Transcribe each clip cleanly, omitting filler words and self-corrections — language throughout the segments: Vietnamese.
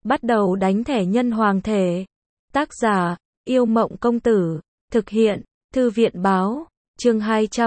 Bắt đầu đánh thẻ nhân hoàng thể. Tác giả, Yêu Mộng Công Tử. Thực hiện, Thư viện Báo. Chương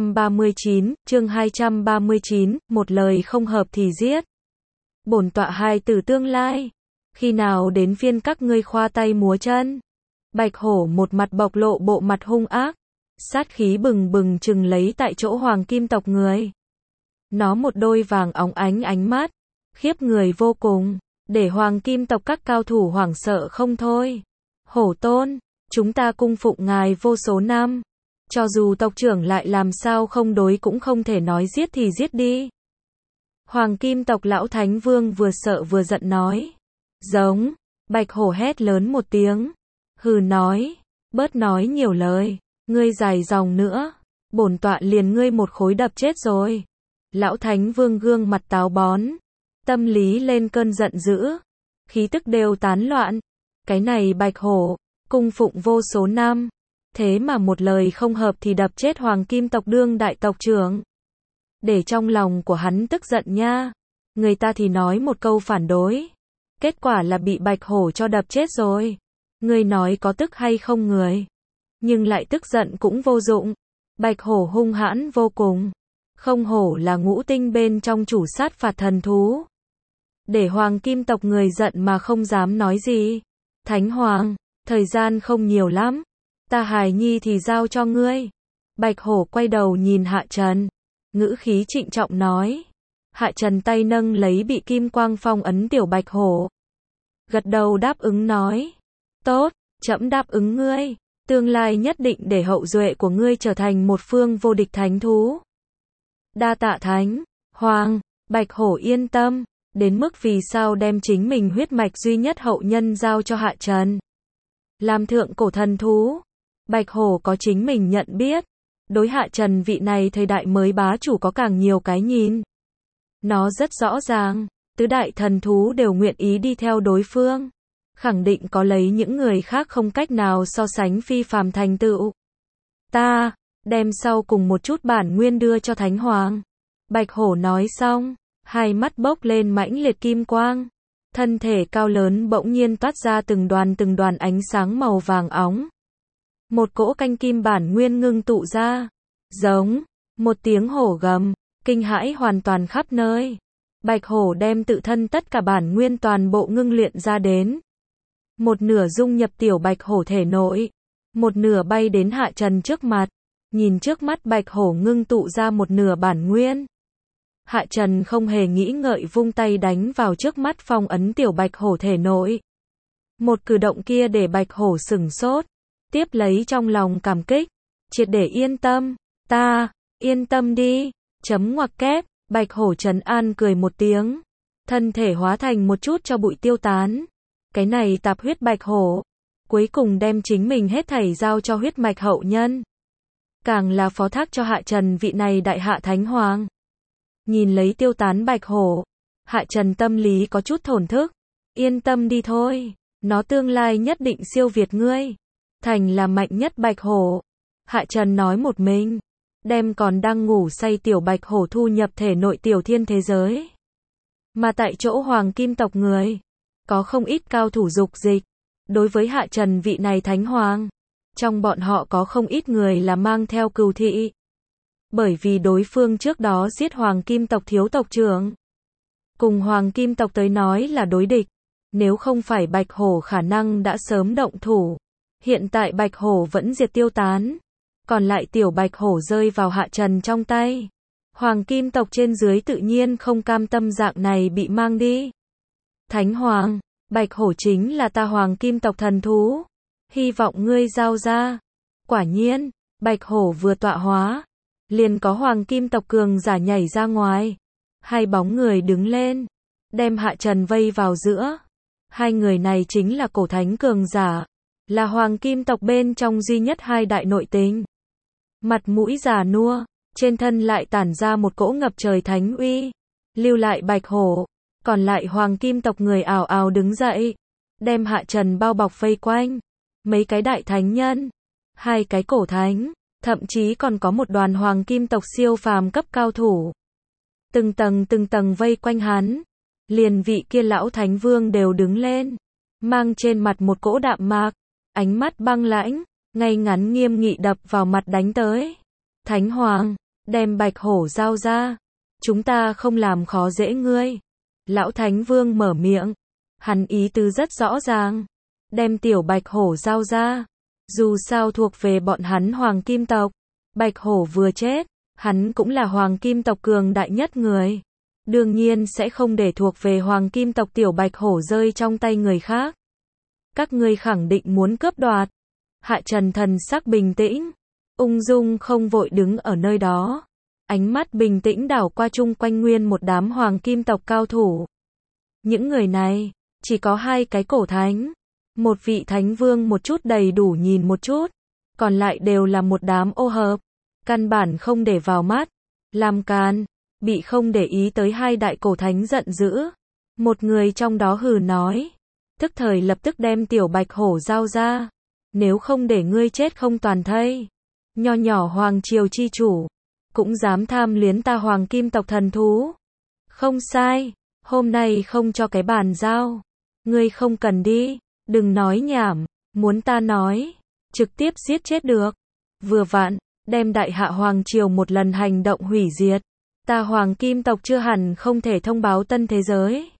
239, một lời không hợp thì giết. Bổn tọa hài tử tương lai. Khi nào đến phiên các ngươi khoa tay múa chân? Bạch hổ một mặt bộc lộ bộ mặt hung ác. Sát khí bừng bừng trừng lấy tại chỗ hoàng kim tộc người. Nó một đôi vàng óng ánh ánh mắt. Khiếp người vô cùng. Để hoàng kim tộc các cao thủ hoảng sợ không thôi. Hổ tôn, chúng ta cung phụng ngài vô số năm. Cho dù tộc trưởng lại làm sao không đối cũng không thể nói giết thì giết đi. Hoàng kim tộc lão thánh vương vừa sợ vừa giận nói. Giống, bạch hổ hét lớn một tiếng. Hừ nói, bớt nói nhiều lời, ngươi dài dòng nữa. Bổn tọa liền ngươi một khối đập chết rồi. Lão thánh vương gương mặt táo bón. Tâm lý lên cơn giận dữ. Khí tức đều tán loạn. Cái này bạch hổ, cung phụng vô số năm. Thế mà một lời không hợp thì đập chết hoàng kim tộc đương đại tộc trưởng. Để trong lòng của hắn tức giận nha. Người ta thì nói một câu phản đối. Kết quả là bị bạch hổ cho đập chết rồi. Người nói có tức hay không người. Nhưng lại tức giận cũng vô dụng. Bạch hổ hung hãn vô cùng. Không hổ là ngũ tinh bên trong chủ sát phạt thần thú. Để hoàng kim tộc người giận mà không dám nói gì. Thánh hoàng, thời gian không nhiều lắm. Ta hài nhi thì giao cho ngươi. Bạch hổ quay đầu nhìn Hạ Trần. Ngữ khí trịnh trọng nói. Hạ Trần tay nâng lấy bị kim quang phong ấn tiểu bạch hổ. Gật đầu đáp ứng nói. Tốt, trẫm đáp ứng ngươi. Tương lai nhất định để hậu duệ của ngươi trở thành một phương vô địch thánh thú. Đa tạ thánh hoàng. Bạch hổ yên tâm. Đến mức vì sao đem chính mình huyết mạch duy nhất hậu nhân giao cho Hạ Trần. Làm thượng cổ thần thú. Bạch hổ có chính mình nhận biết. Đối Hạ Trần vị này thời đại mới bá chủ có càng nhiều cái nhìn. Nó rất rõ ràng. Tứ đại thần thú đều nguyện ý đi theo đối phương. Khẳng định có lấy những người khác không cách nào so sánh phi phàm thành tựu. Ta, đem sau cùng một chút bản nguyên đưa cho Thánh Hoàng. Bạch hổ nói xong. Hai mắt bốc lên mãnh liệt kim quang. Thân thể cao lớn bỗng nhiên toát ra từng đoàn ánh sáng màu vàng óng. Một cỗ canh kim bản nguyên ngưng tụ ra. Giống. Một tiếng hổ gầm. Kinh hãi hoàn toàn khắp nơi. Bạch hổ đem tự thân tất cả bản nguyên toàn bộ ngưng luyện ra đến. Một nửa dung nhập tiểu bạch hổ thể nội. Một nửa bay đến Hạ Trần trước mặt. Nhìn trước mắt bạch hổ ngưng tụ ra một nửa bản nguyên. Hạ Trần không hề nghĩ ngợi vung tay đánh vào trước mắt phong ấn tiểu bạch hổ thể nội. Một cử động kia để bạch hổ sửng sốt. Tiếp lấy trong lòng cảm kích. Triệt để yên tâm. Ta, yên tâm đi. Chấm ngoặc kép. Bạch hổ trấn an cười một tiếng. Thân thể hóa thành một chút cho bụi tiêu tán. Cái này tạp huyết bạch hổ. Cuối cùng đem chính mình hết thảy giao cho huyết mạch hậu nhân. Càng là phó thác cho Hạ Trần vị này đại hạ thánh hoàng. Nhìn lấy tiêu tán bạch hổ. Hạ Trần tâm lý có chút thổn thức. Yên tâm đi thôi. Nó tương lai nhất định siêu việt ngươi. Thành là mạnh nhất bạch hổ. Hạ Trần nói một mình. Đem còn đang ngủ say tiểu bạch hổ thu nhập thể nội tiểu thiên thế giới. Mà tại chỗ hoàng kim tộc người. Có không ít cao thủ dục dịch. Đối với Hạ Trần vị này thánh hoàng. Trong bọn họ có không ít người là mang theo cừu thị. Bởi vì đối phương trước đó giết hoàng kim tộc thiếu tộc trưởng. Cùng hoàng kim tộc tới nói là đối địch. Nếu không phải bạch hổ khả năng đã sớm động thủ. Hiện tại bạch hổ vẫn diệt tiêu tán. Còn lại tiểu bạch hổ rơi vào Hạ Trần trong tay. Hoàng kim tộc trên dưới tự nhiên không cam tâm dạng này bị mang đi. Thánh hoàng, bạch hổ chính là ta hoàng kim tộc thần thú. Hy vọng ngươi giao ra. Quả nhiên, bạch hổ vừa tọa hóa. Liền có hoàng kim tộc cường giả nhảy ra ngoài. Hai bóng người đứng lên. Đem Hạ Trần vây vào giữa. Hai người này chính là cổ thánh cường giả. Là hoàng kim tộc bên trong duy nhất hai đại nội tình. Mặt mũi già nua. Trên thân lại tản ra một cỗ ngập trời thánh uy. Lưu lại bạch hổ. Còn lại hoàng kim tộc người ào ào đứng dậy. Đem Hạ Trần bao bọc vây quanh. Mấy cái đại thánh nhân. Hai cái cổ thánh. Thậm chí còn có một đoàn hoàng kim tộc siêu phàm cấp cao thủ. Từng tầng vây quanh hắn. Liền vị kia lão thánh vương đều đứng lên. mang trên mặt một cỗ đạm mạc, ánh mắt băng lãnh, ngay ngắn nghiêm nghị đập vào mặt đánh tới. Thánh Hoàng, đem Bạch Hổ giao ra, chúng ta không làm khó dễ ngươi. Lão Thánh Vương mở miệng, hắn ý tứ rất rõ ràng, đem tiểu Bạch Hổ giao ra, dù sao thuộc về bọn hắn Hoàng Kim tộc, Bạch Hổ vừa chết, hắn cũng là Hoàng Kim tộc cường đại nhất người, đương nhiên sẽ không để thuộc về Hoàng Kim tộc tiểu Bạch Hổ rơi trong tay người khác. Các ngươi khẳng định muốn cướp đoạt. Hạ Trần thần sắc bình tĩnh, ung dung không vội đứng ở nơi đó, ánh mắt bình tĩnh đảo qua chung quanh nguyên một đám Hoàng Kim tộc cao thủ. Những người này, chỉ có 2 cái cổ thánh, một vị thánh vương một chút đầy đủ nhìn một chút, còn lại đều là một đám ô hợp, căn bản không để vào mắt, làm càn, bị không để ý tới 2 đại cổ thánh giận dữ. Một người trong đó hừ nói, tức thời lập tức đem tiểu Bạch Hổ giao ra, nếu không để ngươi chết không toàn thây. Nho nhỏ Hoàng Triều chi chủ, cũng dám tham luyến ta Hoàng Kim tộc thần thú. Không sai, hôm nay không cho cái bàn giao, ngươi không cần đi, đừng nói nhảm, muốn ta nói, trực tiếp giết chết được. Vừa vặn, đem đại hạ Hoàng Triều một lần hành động hủy diệt, ta Hoàng Kim tộc chưa hẳn không thể thông báo tân thế giới.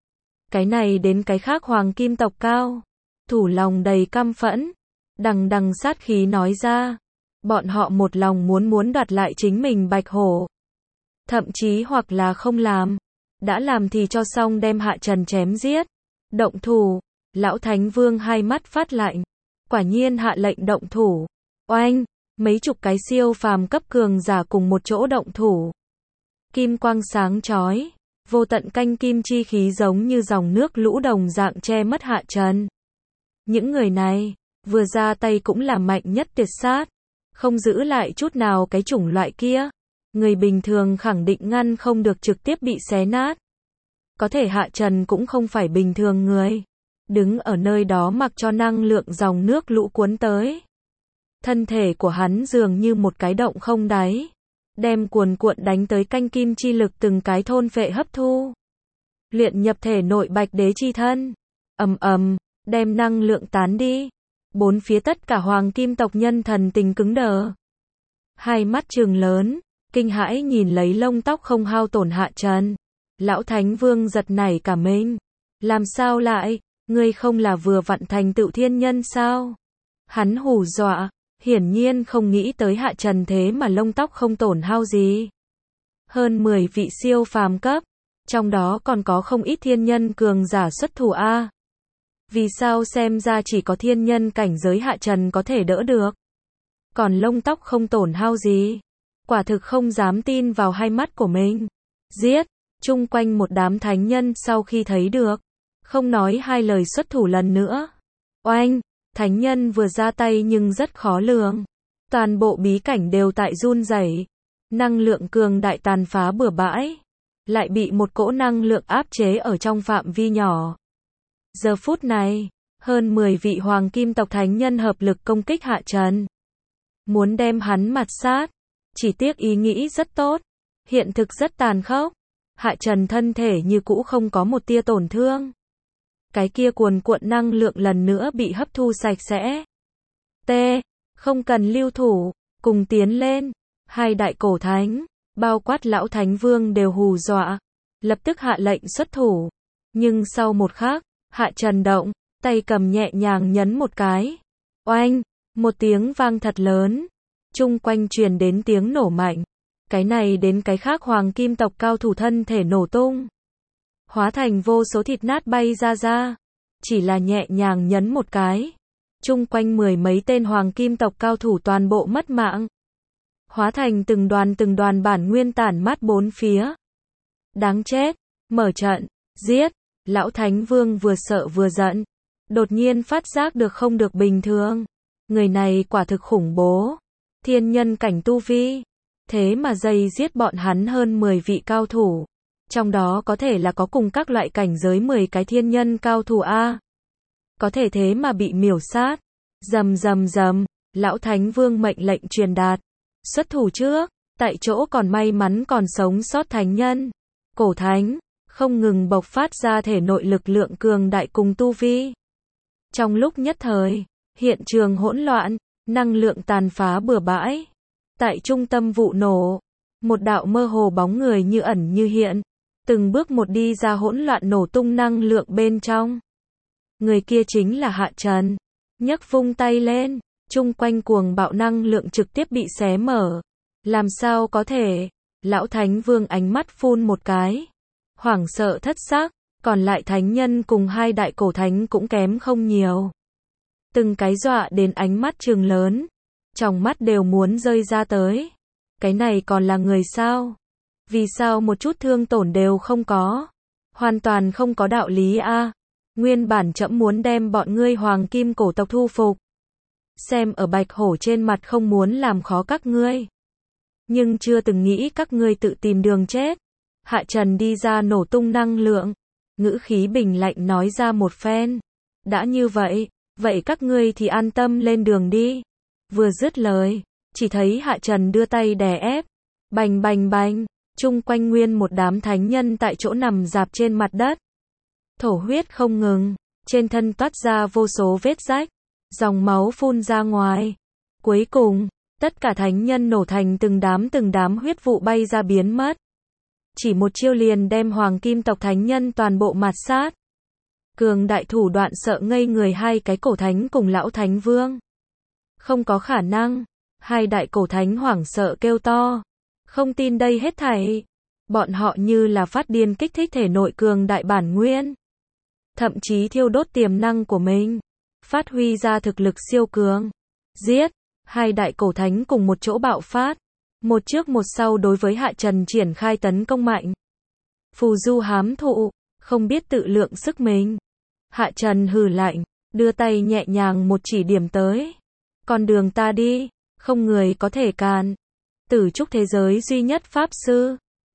Cái này đến cái khác Hoàng Kim tộc cao thủ lòng đầy căm phẫn, đằng đằng sát khí nói ra, bọn họ một lòng muốn đoạt lại chính mình Bạch Hổ, thậm chí hoặc là không làm, đã làm thì cho xong đem Hạ Trần chém giết. Động thủ. Lão Thánh Vương hai mắt phát lạnh, quả nhiên hạ lệnh động thủ. Oanh, mấy chục cái siêu phàm cấp cường giả cùng một chỗ động thủ. Kim quang sáng chói, vô tận canh kim chi khí giống như dòng nước lũ đồng dạng che mất Hạ Trần. Những người này, vừa ra tay cũng là mạnh nhất tuyệt sát, không giữ lại chút nào cái chủng loại kia. Người bình thường khẳng định ngăn không được trực tiếp bị xé nát. Có thể Hạ Trần cũng không phải bình thường người. Đứng ở nơi đó mặc cho năng lượng dòng nước lũ cuốn tới. Thân thể của hắn dường như một cái động không đáy, đem cuồn cuộn đánh tới canh kim chi lực từng cái thôn phệ hấp thu. Luyện nhập thể nội Bạch Đế chi thân. Ầm ầm, đem năng lượng tán đi. Bốn phía tất cả Hoàng Kim tộc nhân thần tình cứng đờ. Hai mắt trừng lớn, kinh hãi nhìn lấy lông tóc không hao tổn Hạ Trần. Lão Thánh Vương giật nảy cả mình. Làm sao lại, ngươi không là vừa vặn thành tựu thiên nhân sao? Hắn hù dọa, hiển nhiên không nghĩ tới Hạ Trần thế mà lông tóc không tổn hao gì. Hơn 10 vị siêu phàm cấp, trong đó còn có không ít thiên nhân cường giả xuất thủ a. Vì sao xem ra chỉ có thiên nhân cảnh giới Hạ Trần có thể đỡ được? Còn lông tóc không tổn hao gì? Quả thực không dám tin vào hai mắt của mình. Giết, chung quanh một đám thánh nhân sau khi thấy được, không nói hai lời xuất thủ lần nữa. Oanh, thánh nhân vừa ra tay nhưng rất khó lường. Toàn bộ bí cảnh đều tại run rẩy, năng lượng cường đại tàn phá bừa bãi, lại bị một cỗ năng lượng áp chế ở trong phạm vi nhỏ. Giờ phút này, hơn 10 vị Hoàng Kim tộc thánh nhân hợp lực công kích Hạ Trần, muốn đem hắn mạt sát. Chỉ tiếc ý nghĩ rất tốt, hiện thực rất tàn khốc. Hạ Trần thân thể như cũ không có một tia tổn thương. Cái kia cuồn cuộn năng lượng lần nữa bị hấp thu sạch sẽ. T. Không cần lưu thủ, cùng tiến lên. Hai đại cổ thánh, bao quát Lão Thánh Vương đều hù dọa, lập tức hạ lệnh xuất thủ. Nhưng sau một khắc, Hạ Trần động, tay cầm nhẹ nhàng nhấn một cái. Oanh, một tiếng vang thật lớn, chung quanh truyền đến tiếng nổ mạnh. Cái này đến cái khác Hoàng Kim tộc cao thủ thân thể nổ tung, hóa thành vô số thịt nát bay ra. Chỉ là nhẹ nhàng nhấn một cái, chung quanh 10 mấy tên Hoàng Kim tộc cao thủ toàn bộ mất mạng, hóa thành từng đoàn bản nguyên tản mát bốn phía. Đáng chết, mở trận, giết. Lão Thánh Vương vừa sợ vừa giận, đột nhiên phát giác được không được bình thường. Người này quả thực khủng bố, thiên nhân cảnh tu vi, thế mà dây giết bọn hắn hơn 10 vị cao thủ. Trong đó có thể là có cùng các loại cảnh giới 10 cái thiên nhân cao thủ a. Có thể thế mà bị miểu sát. Rầm rầm rầm, Lão Thánh Vương mệnh lệnh truyền đạt. Xuất thủ trước, tại chỗ còn may mắn còn sống sót thánh nhân, cổ thánh, không ngừng bộc phát ra thể nội lực lượng cường đại cùng tu vi. Trong lúc nhất thời, hiện trường hỗn loạn, năng lượng tàn phá bừa bãi. Tại trung tâm vụ nổ, một đạo mơ hồ bóng người như ẩn như hiện, từng bước một đi ra hỗn loạn nổ tung năng lượng bên trong. Người kia chính là Hạ Trần. Nhấc vung tay lên, chung quanh cuồng bạo năng lượng trực tiếp bị xé mở. Làm sao có thể? Lão Thánh Vương ánh mắt phun một cái, hoảng sợ thất xác, còn lại thánh nhân cùng hai đại cổ thánh cũng kém không nhiều. Từng cái dọa đến ánh mắt trừng lớn, trong mắt đều muốn rơi ra tới. Cái này còn là người sao? Vì sao một chút thương tổn đều không có? Hoàn toàn không có đạo lý a. Nguyên bản trẫm muốn đem bọn ngươi hoàng kim cổ tộc thu phục. Xem ở bạch hổ trên mặt không muốn làm khó các ngươi. Nhưng chưa từng nghĩ các ngươi tự tìm đường chết. Hạ Trần đi ra nổ tung năng lượng. Ngữ khí bình lạnh nói ra một phen. Đã như vậy, vậy các ngươi thì an tâm lên đường đi. Vừa dứt lời, chỉ thấy Hạ Trần đưa tay đè ép. Bành bành bành, chung quanh nguyên một đám thánh nhân tại chỗ nằm rạp trên mặt đất. Thổ huyết không ngừng, trên thân toát ra vô số vết rách, dòng máu phun ra ngoài. Cuối cùng, tất cả thánh nhân nổ thành từng đám huyết vụ bay ra biến mất. Chỉ một chiêu liền đem hoàng kim tộc thánh nhân toàn bộ mạt sát. Cường đại thủ đoạn sợ ngây người hai cái cổ thánh cùng lão thánh vương. Không có khả năng, hai đại cổ thánh hoảng sợ kêu to. Không tin đây hết thảy. Bọn họ như là phát điên kích thích thể nội cường đại bản nguyên. Thậm chí thiêu đốt tiềm năng của mình. Phát huy ra thực lực siêu cường. Giết, hai đại cổ thánh cùng một chỗ bạo phát. Một trước một sau đối với Hạ Trần triển khai tấn công mạnh. Phù du hám thụ, không biết tự lượng sức mình. Hạ Trần hừ lạnh, đưa tay nhẹ nhàng một chỉ điểm tới. Con đường ta đi, không người có thể cản. Tử trúc thế giới duy nhất pháp sư.